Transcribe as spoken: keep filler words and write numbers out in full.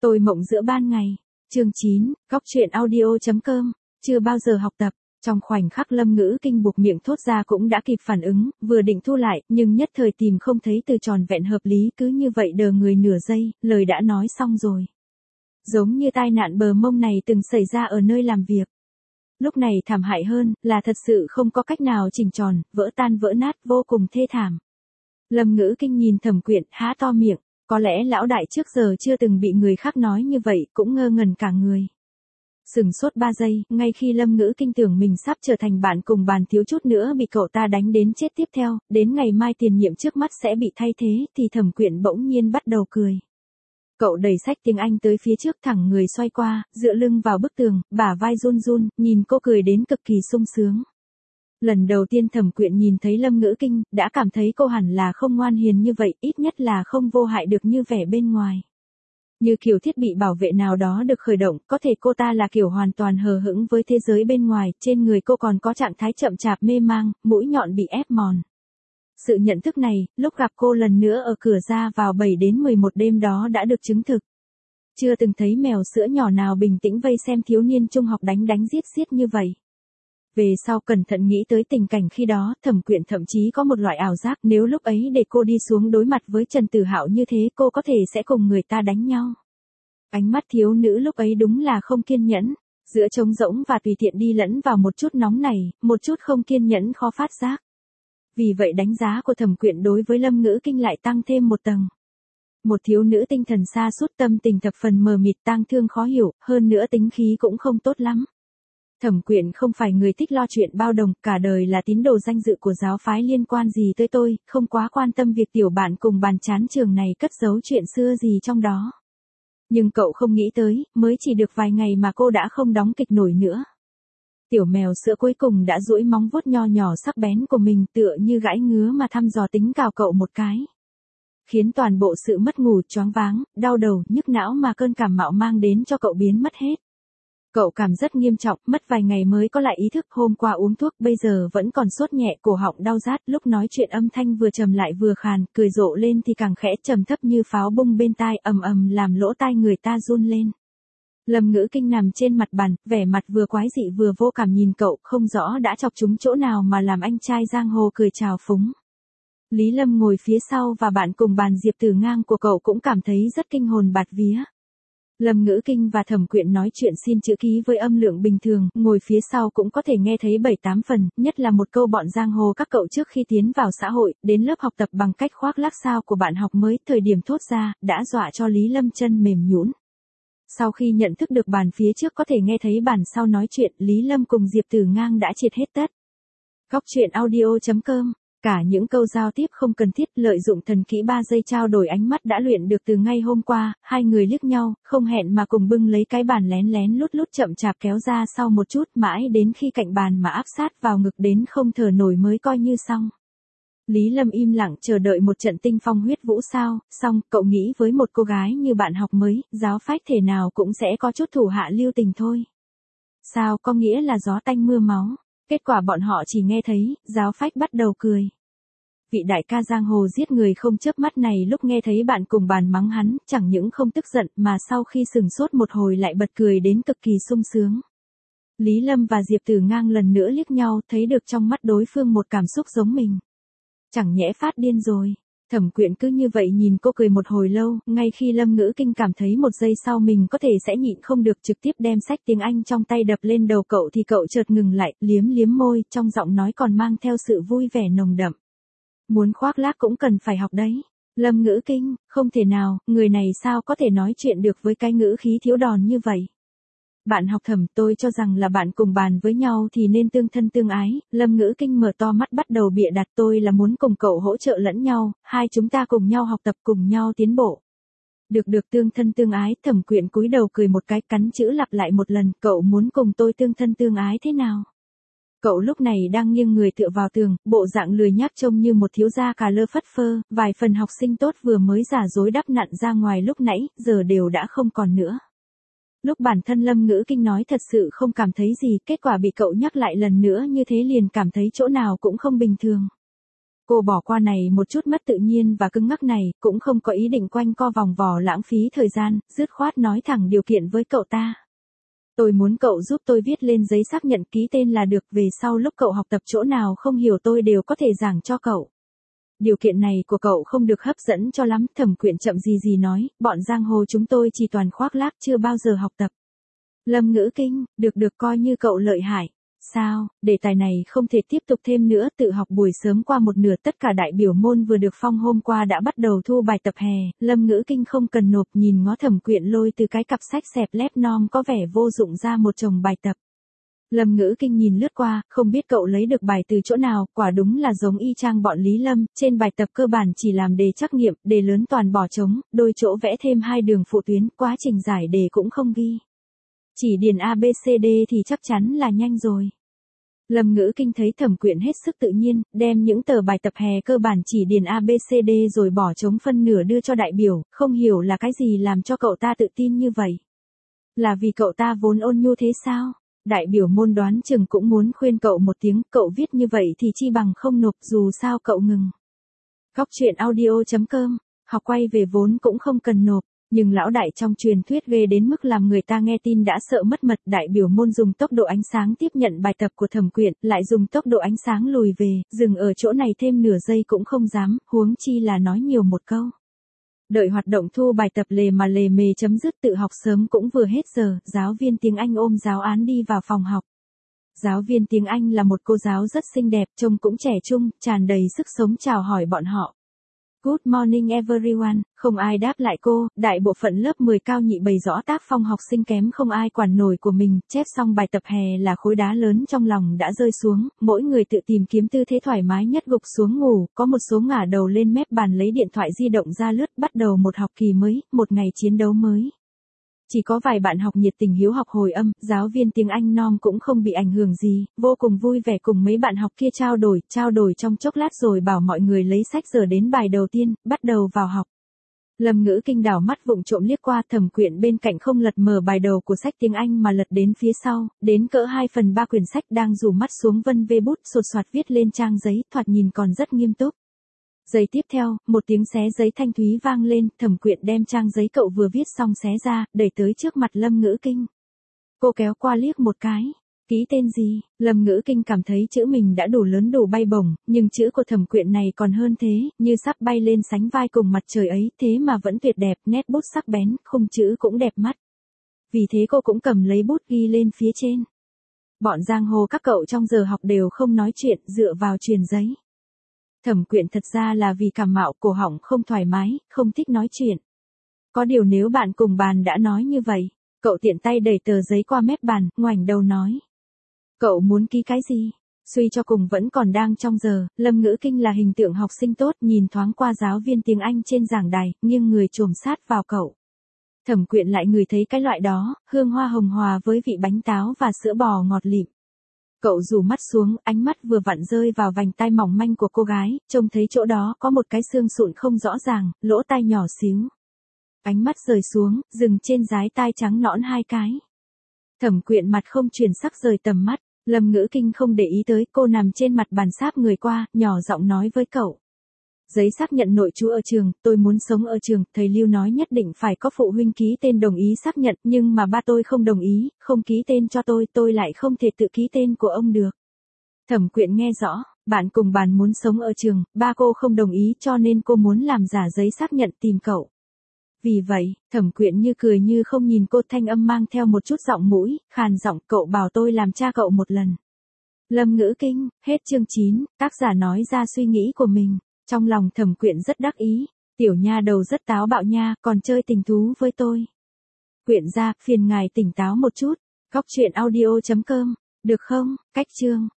Tôi mộng giữa ban ngày. Chương chín, góc truyện audio.com, chưa bao giờ học tập. Trong khoảnh khắc Lâm Ngữ Kinh buộc miệng thốt ra cũng đã kịp phản ứng, vừa định thu lại, nhưng nhất thời tìm không thấy từ tròn vẹn hợp lý, cứ như vậy đờ người nửa giây, lời đã nói xong rồi. Giống như tai nạn bờ mông này từng xảy ra ở nơi làm việc. Lúc này thảm hại hơn, là thật sự không có cách nào chỉnh tròn, vỡ tan vỡ nát, vô cùng thê thảm. Lâm Ngữ Kinh nhìn Thẩm Quyện, há to miệng, có lẽ lão đại trước giờ chưa từng bị người khác nói như vậy, cũng ngơ ngẩn cả người. Sừng sốt ba giây, ngay khi Lâm Ngữ Kinh tưởng mình sắp trở thành bạn cùng bàn thiếu chút nữa bị cậu ta đánh đến chết tiếp theo, đến ngày mai tiền nhiệm trước mắt sẽ bị thay thế, thì Thẩm Quyện bỗng nhiên bắt đầu cười. Cậu đẩy sách tiếng Anh tới phía trước, thẳng người xoay qua, dựa lưng vào bức tường, bả vai run run, nhìn cô cười đến cực kỳ sung sướng. Lần đầu tiên Thẩm Quyện nhìn thấy Lâm Ngữ Kinh, đã cảm thấy cô hẳn là không ngoan hiền như vậy, ít nhất là không vô hại được như vẻ bên ngoài. Như kiểu thiết bị bảo vệ nào đó được khởi động, có thể cô ta là kiểu hoàn toàn hờ hững với thế giới bên ngoài, trên người cô còn có trạng thái chậm chạp mê mang, mũi nhọn bị ép mòn. Sự nhận thức này, lúc gặp cô lần nữa ở cửa ra vào bảy đến mười một đêm đó đã được chứng thực. Chưa từng thấy mèo sữa nhỏ nào bình tĩnh vây xem thiếu niên trung học đánh đánh giết giết như vậy. Về sau cẩn thận nghĩ tới tình cảnh khi đó, Thẩm Quyện thậm chí có một loại ảo giác, nếu lúc ấy để cô đi xuống đối mặt với Trần Tử Hạo như thế, cô có thể sẽ cùng người ta đánh nhau. Ánh mắt thiếu nữ lúc ấy đúng là không kiên nhẫn, giữa trống rỗng và tùy tiện đi lẫn vào một chút nóng này, một chút không kiên nhẫn khó phát giác. Vì vậy đánh giá của Thẩm Quyện đối với Lâm Ngữ Kinh lại tăng thêm một tầng. Một thiếu nữ tinh thần sa sút, tâm tình thập phần mờ mịt, tang thương khó hiểu, hơn nữa tính khí cũng không tốt lắm. Thẩm Quyện không phải người thích lo chuyện bao đồng, cả đời là tín đồ danh dự của giáo phái, liên quan gì tới tôi, không quá quan tâm việc tiểu bạn cùng bàn chán trường này cất giấu chuyện xưa gì trong đó. Nhưng cậu không nghĩ tới, mới chỉ được vài ngày mà cô đã không đóng kịch nổi nữa. Tiểu mèo sữa cuối cùng đã duỗi móng vuốt nho nhỏ sắc bén của mình, tựa như gãi ngứa mà thăm dò tính cào cậu một cái. Khiến toàn bộ sự mất ngủ, choáng váng, đau đầu, nhức não mà cơn cảm mạo mang đến cho cậu biến mất hết. Cậu cảm rất nghiêm trọng, mất vài ngày mới có lại ý thức, hôm qua uống thuốc, bây giờ vẫn còn sốt nhẹ, cổ họng đau rát, lúc nói chuyện âm thanh vừa trầm lại vừa khàn, cười rộ lên thì càng khẽ, trầm thấp như pháo bung bên tai, ầm ầm làm lỗ tai người ta run lên. Lâm Ngữ Kinh nằm trên mặt bàn, vẻ mặt vừa quái dị vừa vô cảm nhìn cậu, không rõ đã chọc trúng chỗ nào mà làm anh trai giang hồ cười trào phúng. Lý Lâm ngồi phía sau và bạn cùng bàn Diệp Tử Ngang của cậu cũng cảm thấy rất kinh hồn bạt vía. Lâm Ngữ Kinh và Thẩm Quyện nói chuyện xin chữ ký với âm lượng bình thường, ngồi phía sau cũng có thể nghe thấy bảy tám phần, nhất là một câu bọn giang hồ các cậu trước khi tiến vào xã hội, đến lớp học tập bằng cách khoác lác sao của bạn học mới, thời điểm thốt ra, đã dọa cho Lý Lâm chân mềm nhũn. Sau khi nhận thức được bàn phía trước có thể nghe thấy bàn sau nói chuyện, Lý Lâm cùng Diệp Tử Ngang đã triệt hết tất. Góc truyện audio.com. Cả những câu giao tiếp không cần thiết, lợi dụng thần kỹ ba giây trao đổi ánh mắt đã luyện được từ ngay hôm qua, hai người liếc nhau, không hẹn mà cùng bưng lấy cái bàn lén lén lút lút chậm chạp kéo ra sau một chút, mãi đến khi cạnh bàn mà áp sát vào ngực đến không thở nổi mới coi như xong. Lý Lâm im lặng chờ đợi một trận tinh phong huyết vũ sao, xong, cậu nghĩ với một cô gái như bạn học mới, giáo phách thể nào cũng sẽ có chút thủ hạ lưu tình thôi. Sao có nghĩa là gió tanh mưa máu. Kết quả bọn họ chỉ nghe thấy, giáo phách bắt đầu cười. Vị đại ca giang hồ giết người không chớp mắt này lúc nghe thấy bạn cùng bàn mắng hắn, chẳng những không tức giận mà sau khi sừng sốt một hồi lại bật cười đến cực kỳ sung sướng. Lý Lâm và Diệp Tử Ngang lần nữa liếc nhau, thấy được trong mắt đối phương một cảm xúc giống mình. Chẳng nhẽ phát điên rồi. Thẩm Quyện cứ như vậy nhìn cô cười một hồi lâu, ngay khi Lâm Ngữ Kinh cảm thấy một giây sau mình có thể sẽ nhịn không được trực tiếp đem sách tiếng Anh trong tay đập lên đầu cậu thì cậu chợt ngừng lại, liếm liếm môi, trong giọng nói còn mang theo sự vui vẻ nồng đậm. Muốn khoác lác cũng cần phải học đấy. Lâm Ngữ Kinh, không thể nào, người này sao có thể nói chuyện được với cái ngữ khí thiếu đòn như vậy. Bạn học Thẩm, tôi cho rằng là bạn cùng bàn với nhau thì nên tương thân tương ái. Lâm Ngữ Kinh mở to mắt bắt đầu bịa đặt, tôi là muốn cùng cậu hỗ trợ lẫn nhau, hai chúng ta cùng nhau học tập cùng nhau tiến bộ. Được được tương thân tương ái, Thẩm Quyện cúi đầu cười một cái, cắn chữ lặp lại một lần, cậu muốn cùng tôi tương thân tương ái thế nào? Cậu lúc này đang nghiêng người tựa vào tường, bộ dạng lười nhác trông như một thiếu gia cà lơ phất phơ, vài phần học sinh tốt vừa mới giả dối đắp nặn ra ngoài lúc nãy, giờ đều đã không còn nữa. Lúc bản thân Lâm Ngữ Kinh nói thật sự không cảm thấy gì, kết quả bị cậu nhắc lại lần nữa như thế liền cảm thấy chỗ nào cũng không bình thường. Cô bỏ qua này một chút mất tự nhiên và cứng ngắc này, cũng không có ý định quanh co vòng vò lãng phí thời gian, dứt khoát nói thẳng điều kiện với cậu ta. Tôi muốn cậu giúp tôi viết lên giấy xác nhận ký tên là được, về sau lúc cậu học tập chỗ nào không hiểu tôi đều có thể giảng cho cậu. Điều kiện này của cậu không được hấp dẫn cho lắm, Thẩm Quyện chậm gì gì nói, bọn giang hồ chúng tôi chỉ toàn khoác lác chưa bao giờ học tập. Lâm Ngữ Kinh, được được coi như cậu lợi hại. Sao, đề tài này không thể tiếp tục thêm nữa, tự học buổi sớm qua một nửa, tất cả đại biểu môn vừa được phong hôm qua đã bắt đầu thu bài tập hè, Lâm Ngữ Kinh không cần nộp, nhìn ngó Thẩm Quyện lôi từ cái cặp sách xẹp lép non có vẻ vô dụng ra một chồng bài tập. Lâm Ngữ Kinh nhìn lướt qua, không biết cậu lấy được bài từ chỗ nào, quả đúng là giống y chang bọn Lý Lâm, trên bài tập cơ bản chỉ làm đề trắc nghiệm, đề lớn toàn bỏ trống, đôi chỗ vẽ thêm hai đường phụ tuyến, quá trình giải đề cũng không ghi. Chỉ điền A B C D thì chắc chắn là nhanh rồi. Lâm Ngữ Kinh thấy Thẩm Quyện hết sức tự nhiên, đem những tờ bài tập hè cơ bản chỉ điền A B C D rồi bỏ trống phân nửa đưa cho đại biểu, không hiểu là cái gì làm cho cậu ta tự tin như vậy. Là vì cậu ta vốn ôn nhu thế sao? Đại biểu môn đoán chừng cũng muốn khuyên cậu một tiếng, cậu viết như vậy thì chi bằng không nộp, dù sao cậu ngừng. Góc truyện audio chấm com, học quay về vốn cũng không cần nộp. Nhưng lão đại trong truyền thuyết ghê đến mức làm người ta nghe tin đã sợ mất mật. Đại biểu môn dùng tốc độ ánh sáng tiếp nhận bài tập của Thẩm Quyện, lại dùng tốc độ ánh sáng lùi về, dừng ở chỗ này thêm nửa giây cũng không dám, huống chi là nói nhiều một câu. Đợi hoạt động thu bài tập lề mà lề mề chấm dứt, tự học sớm cũng vừa hết giờ, giáo viên tiếng Anh ôm giáo án đi vào phòng học. Giáo viên tiếng Anh là một cô giáo rất xinh đẹp, trông cũng trẻ trung, tràn đầy sức sống chào hỏi bọn họ. Good morning everyone, không ai đáp lại cô, đại bộ phận lớp mười cao nhị bày rõ tác phong học sinh kém không ai quản nổi của mình, chép xong bài tập hè là khối đá lớn trong lòng đã rơi xuống, mỗi người tự tìm kiếm tư thế thoải mái nhất gục xuống ngủ, có một số ngả đầu lên mép bàn lấy điện thoại di động ra lướt, bắt đầu một học kỳ mới, một ngày chiến đấu mới. Chỉ có vài bạn học nhiệt tình hiếu học hồi âm, giáo viên tiếng Anh non cũng không bị ảnh hưởng gì, vô cùng vui vẻ cùng mấy bạn học kia trao đổi, trao đổi trong chốc lát rồi bảo mọi người lấy sách giờ đến bài đầu tiên, bắt đầu vào học. Lâm Ngữ Kinh đảo mắt vụng trộm liếc qua, Thẩm Quyện bên cạnh không lật mở bài đầu của sách tiếng Anh mà lật đến phía sau, đến cỡ hai phần ba quyển sách đang rủ mắt xuống vân vê bút sột soạt viết lên trang giấy, thoạt nhìn còn rất nghiêm túc. Giây tiếp theo, một tiếng xé giấy thanh thúy vang lên, Thẩm Quyện đem trang giấy cậu vừa viết xong xé ra, đẩy tới trước mặt Lâm Ngữ Kinh. Cô kéo qua liếc một cái. Ký tên gì? Lâm Ngữ Kinh cảm thấy chữ mình đã đủ lớn đủ bay bổng, nhưng chữ của Thẩm Quyện này còn hơn thế, như sắp bay lên sánh vai cùng mặt trời ấy, thế mà vẫn tuyệt đẹp, nét bút sắc bén, khung chữ cũng đẹp mắt. Vì thế cô cũng cầm lấy bút ghi lên phía trên. Bọn giang hồ các cậu trong giờ học đều không nói chuyện, dựa vào truyền giấy. Thẩm Quyện thật ra là vì cảm mạo, cổ họng không thoải mái, không thích nói chuyện. Có điều nếu bạn cùng bàn đã nói như vậy, cậu tiện tay đẩy tờ giấy qua mép bàn, ngoảnh đầu nói. Cậu muốn ký cái gì? Suy cho cùng vẫn còn đang trong giờ, Lâm Ngữ Kinh là hình tượng học sinh tốt, nhìn thoáng qua giáo viên tiếng Anh trên giảng đài, nghiêng người chồm sát vào cậu. Thẩm Quyện lại ngửi thấy cái loại đó, hương hoa hồng hòa với vị bánh táo và sữa bò ngọt lịm. Cậu rủ mắt xuống, ánh mắt vừa vặn rơi vào vành tai mỏng manh của cô gái, trông thấy chỗ đó có một cái xương sụn không rõ ràng, lỗ tai nhỏ xíu. Ánh mắt rời xuống, dừng trên dái tai trắng nõn hai cái. Thẩm Quyện mặt không chuyển sắc rời tầm mắt, Lâm Ngữ Kinh không để ý tới, cô nằm trên mặt bàn sáp người qua, nhỏ giọng nói với cậu. Giấy xác nhận nội trú ở trường, tôi muốn sống ở trường, thầy Lưu nói nhất định phải có phụ huynh ký tên đồng ý xác nhận, nhưng mà ba tôi không đồng ý, không ký tên cho tôi, tôi lại không thể tự ký tên của ông được. Thẩm Quyện nghe rõ, bạn cùng bàn muốn sống ở trường, ba cô không đồng ý cho nên cô muốn làm giả giấy xác nhận tìm cậu. Vì vậy, Thẩm Quyện như cười như không nhìn cô, thanh âm mang theo một chút giọng mũi, khàn giọng, cậu bảo tôi làm cha cậu một lần. Lâm Ngữ Kinh, hết chương chín, tác giả nói ra suy nghĩ của mình. Trong lòng Thẩm Quyện rất đắc ý, tiểu nha đầu rất táo bạo nha, còn chơi tình thú với tôi. Quyện gia, phiền ngài tỉnh táo một chút, góc truyện audio chấm com, được không, cách chương.